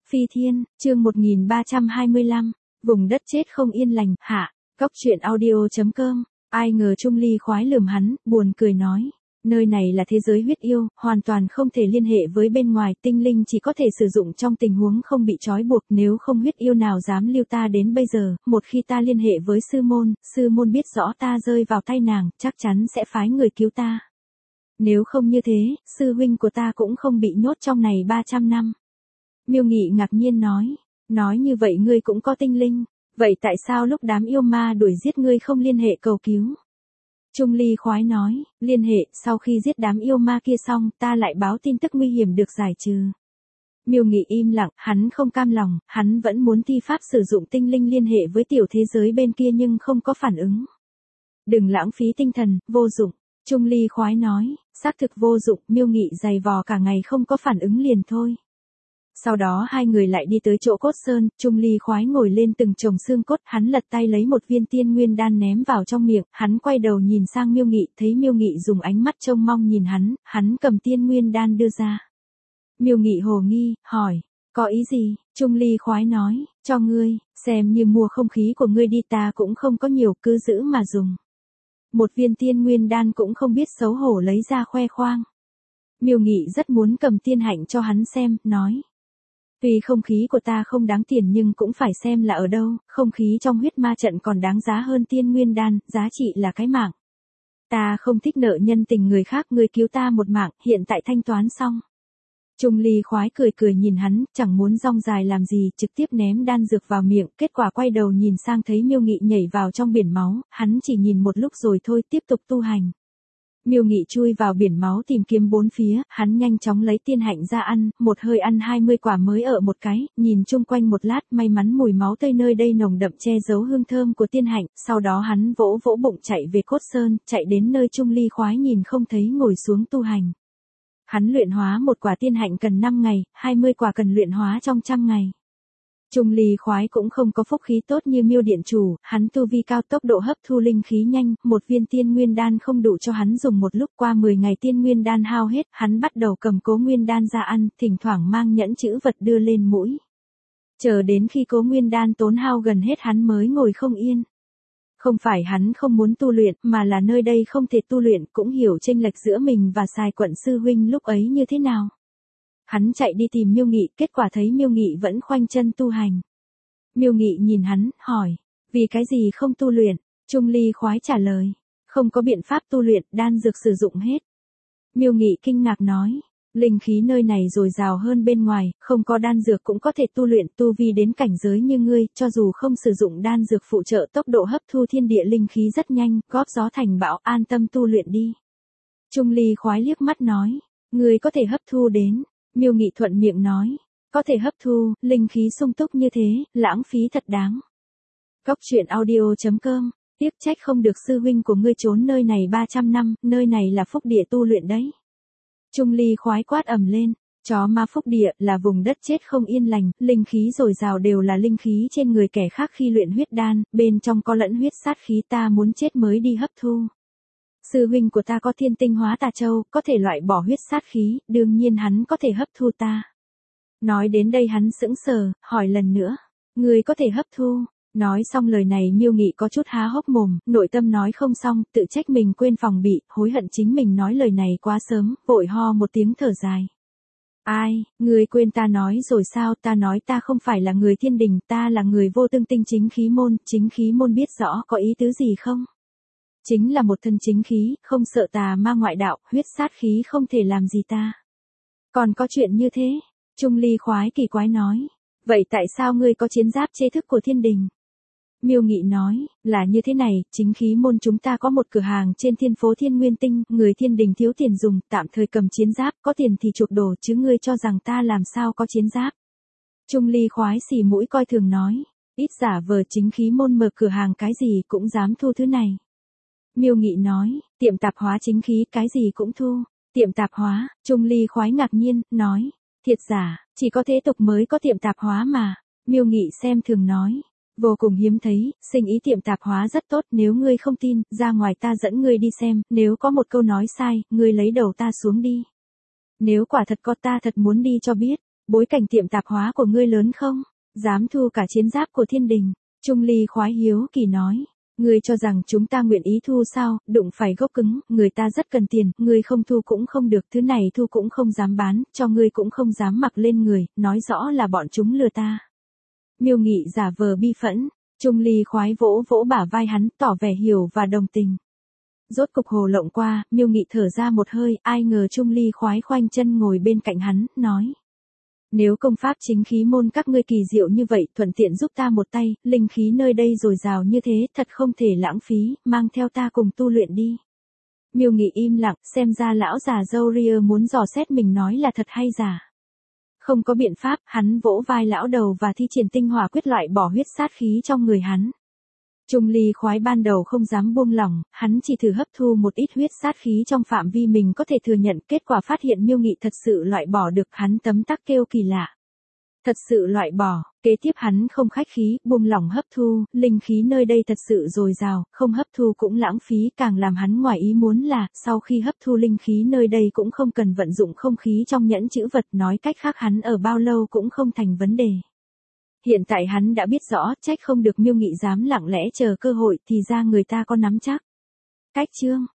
Phi Thiên, chương 1325, vùng đất chết không yên lành, hạ, Cóc truyện audio.com, ai ngờ Trung Ly khoái lườm hắn, buồn cười nói, nơi này là thế giới huyết yêu, hoàn toàn không thể liên hệ với bên ngoài, tinh linh chỉ có thể sử dụng trong tình huống không bị trói buộc, nếu không huyết yêu nào dám lưu ta đến bây giờ, một khi ta liên hệ với sư môn biết rõ ta rơi vào tay nàng, chắc chắn sẽ phái người cứu ta. Nếu không như thế, sư huynh của ta cũng không bị nhốt trong này 300 năm. Miêu Nghị ngạc nhiên nói như vậy ngươi cũng có tinh linh, vậy tại sao lúc đám yêu ma đuổi giết ngươi không liên hệ cầu cứu? Trung Ly khoái nói, liên hệ, sau khi giết đám yêu ma kia xong, ta lại báo tin tức nguy hiểm được giải trừ. Miêu Nghị im lặng, hắn không cam lòng, hắn vẫn muốn thi pháp sử dụng tinh linh liên hệ với tiểu thế giới bên kia nhưng không có phản ứng. Đừng lãng phí tinh thần, vô dụng. Trung Ly khoái nói, xác thực vô dụng, Miêu Nghị giày vò cả ngày không có phản ứng liền thôi. Sau đó hai người lại đi tới chỗ cốt sơn, Trung Ly khoái ngồi lên từng chồng xương cốt, hắn lật tay lấy một viên tiên nguyên đan ném vào trong miệng, hắn quay đầu nhìn sang Miêu Nghị, thấy Miêu Nghị dùng ánh mắt trông mong nhìn hắn cầm tiên nguyên đan đưa ra. Miêu Nghị hồ nghi, hỏi, có ý gì? Trung Ly khoái nói, cho ngươi, xem như mua không khí của ngươi đi, ta cũng không có nhiều, cứ giữ mà dùng. Một viên tiên nguyên đan cũng không biết xấu hổ lấy ra khoe khoang. Miêu Nghị rất muốn cầm tiên hạnh cho hắn xem, nói. Tuy không khí của ta không đáng tiền nhưng cũng phải xem là ở đâu, không khí trong huyết ma trận còn đáng giá hơn tiên nguyên đan, giá trị là cái mạng. Ta không thích nợ nhân tình người khác, ngươi cứu ta một mạng, hiện tại thanh toán xong. Trung Ly khoái cười nhìn hắn, chẳng muốn rong dài làm gì, trực tiếp ném đan dược vào miệng, kết quả quay đầu nhìn sang thấy Miêu Nghị nhảy vào trong biển máu, hắn chỉ nhìn một lúc rồi thôi, tiếp tục tu hành. Miêu Nghị chui vào biển máu tìm kiếm bốn phía, hắn nhanh chóng lấy tiên hạnh ra ăn, một hơi ăn 20 quả mới ở một cái, nhìn chung quanh một lát, may mắn mùi máu tươi nơi đây nồng đậm che giấu hương thơm của tiên hạnh, sau đó hắn vỗ bụng chạy về cốt sơn, chạy đến nơi Trung Ly khoái nhìn không thấy ngồi xuống tu hành. Hắn luyện hóa một quả tiên hạnh cần 5 ngày, 20 quả cần luyện hóa trong 100 ngày. Trung Ly khoái cũng không có phúc khí tốt như Miêu điện chủ, hắn tu vi cao, tốc độ hấp thu linh khí nhanh, một viên tiên nguyên đan không đủ cho hắn dùng một lúc, qua 10 ngày tiên nguyên đan hao hết, hắn bắt đầu cầm cố nguyên đan ra ăn, thỉnh thoảng mang nhẫn chữ vật đưa lên mũi. Chờ đến khi cố nguyên đan tốn hao gần hết hắn mới ngồi không yên. Không phải hắn không muốn tu luyện, mà là nơi đây không thể tu luyện, cũng hiểu chênh lệch giữa mình và Sài Quận sư huynh lúc ấy như thế nào. Hắn chạy đi tìm Miêu Nghị, kết quả thấy Miêu Nghị vẫn khoanh chân tu hành. Miêu Nghị nhìn hắn, hỏi, vì cái gì không tu luyện? Trung Ly khoái trả lời, không có biện pháp tu luyện, đan dược sử dụng hết. Miêu Nghị kinh ngạc nói, linh khí nơi này dồi dào hơn bên ngoài, không có đan dược cũng có thể tu luyện, tu vi đến cảnh giới như ngươi, cho dù không sử dụng đan dược phụ trợ tốc độ hấp thu thiên địa linh khí rất nhanh, góp gió thành bão, an tâm tu luyện đi. Trung Ly khoái liếc mắt nói, ngươi có thể hấp thu đến. Miêu Nghị thuận miệng nói, có thể hấp thu, linh khí sung túc như thế, lãng phí thật đáng. Cóc truyện audio.com, tiếc trách không được sư huynh của ngươi trốn nơi này 300 năm, nơi này là phúc địa tu luyện đấy. Trung Ly khoái quát ầm lên, chó ma phúc địa là vùng đất chết không yên lành, linh khí dồi dào đều là linh khí trên người kẻ khác khi luyện huyết đan, bên trong có lẫn huyết sát khí, ta muốn chết mới đi hấp thu. Sư huynh của ta có thiên tinh hóa tà châu, có thể loại bỏ huyết sát khí, đương nhiên hắn có thể hấp thu ta. Nói đến đây hắn sững sờ, hỏi lần nữa, người có thể hấp thu. Nói xong lời này Miêu Nghị có chút há hốc mồm, nội tâm nói không xong, tự trách mình quên phòng bị, hối hận chính mình nói lời này quá sớm, vội ho một tiếng thở dài. Ai, người quên ta nói rồi sao? Ta nói ta không phải là người thiên đình, ta là người vô tương tinh chính khí môn biết rõ có ý tứ gì không? Chính là một thân chính khí, không sợ tà ma ngoại đạo, huyết sát khí không thể làm gì ta. Còn có chuyện như thế? Trung Ly khoái kỳ quái nói. Vậy tại sao ngươi có chiến giáp chế thức của thiên đình? Miêu Nghị nói, là như thế này, chính khí môn chúng ta có một cửa hàng trên thiên phố Thiên Nguyên Tinh, người thiên đình thiếu tiền dùng, tạm thời cầm chiến giáp, có tiền thì chuộc đồ, chứ ngươi cho rằng ta làm sao có chiến giáp. Trung Ly khoái xì mũi coi thường nói, ít giả vờ chính khí môn mở cửa hàng cái gì cũng dám thu thứ này. Miêu Nghị nói, tiệm tạp hóa chính khí cái gì cũng thu. Tiệm tạp hóa, Trung Ly khoái ngạc nhiên, nói, thiệt giả, chỉ có thế tục mới có tiệm tạp hóa mà. Miêu Nghị xem thường nói, vô cùng hiếm thấy, sinh ý tiệm tạp hóa rất tốt, nếu ngươi không tin, ra ngoài ta dẫn ngươi đi xem, nếu có một câu nói sai, ngươi lấy đầu ta xuống đi. Nếu quả thật có ta thật muốn đi cho biết. Bối cảnh tiệm tạp hóa của ngươi lớn không? Dám thu cả chiến giáp của thiên đình. Trung Ly khoái hiếu kỳ nói. Ngươi cho rằng chúng ta nguyện ý thu sao, đụng phải gốc cứng, người ta rất cần tiền, ngươi không thu cũng không được, thứ này thu cũng không dám bán, cho ngươi cũng không dám mặc lên người, nói rõ là bọn chúng lừa ta. Miêu Nghị giả vờ bi phẫn, Trung Ly khoái vỗ vỗ bả vai hắn, tỏ vẻ hiểu và đồng tình. Rốt cục hồ lộng qua, Miêu Nghị thở ra một hơi, ai ngờ Trung Ly khoái khoanh chân ngồi bên cạnh hắn, nói. Nếu công pháp chính khí môn các ngươi kỳ diệu như vậy, thuận tiện giúp ta một tay, linh khí nơi đây dồi dào như thế, thật không thể lãng phí, mang theo ta cùng tu luyện đi. Miêu Nghị im lặng, xem ra lão già râu ria muốn dò xét mình nói là thật hay giả. Không có biện pháp, hắn vỗ vai lão đầu và thi triển tinh hỏa quyết loại bỏ huyết sát khí trong người hắn. Trung Ly khoái ban đầu không dám buông lỏng, hắn chỉ thử hấp thu một ít huyết sát khí trong phạm vi mình có thể thừa nhận, kết quả phát hiện Miêu Nghị thật sự loại bỏ được, hắn tấm tắc kêu kỳ lạ. Thật sự loại bỏ, kế tiếp hắn không khách khí, buông lỏng hấp thu, linh khí nơi đây thật sự dồi dào, không hấp thu cũng lãng phí, càng làm hắn ngoài ý muốn là, sau khi hấp thu linh khí nơi đây cũng không cần vận dụng không khí trong nhẫn chữ vật, nói cách khác hắn ở bao lâu cũng không thành vấn đề. Hiện tại hắn đã biết rõ, trách không được Miêu Nghị dám lặng lẽ chờ cơ hội, thì ra người ta có nắm chắc. Cách chương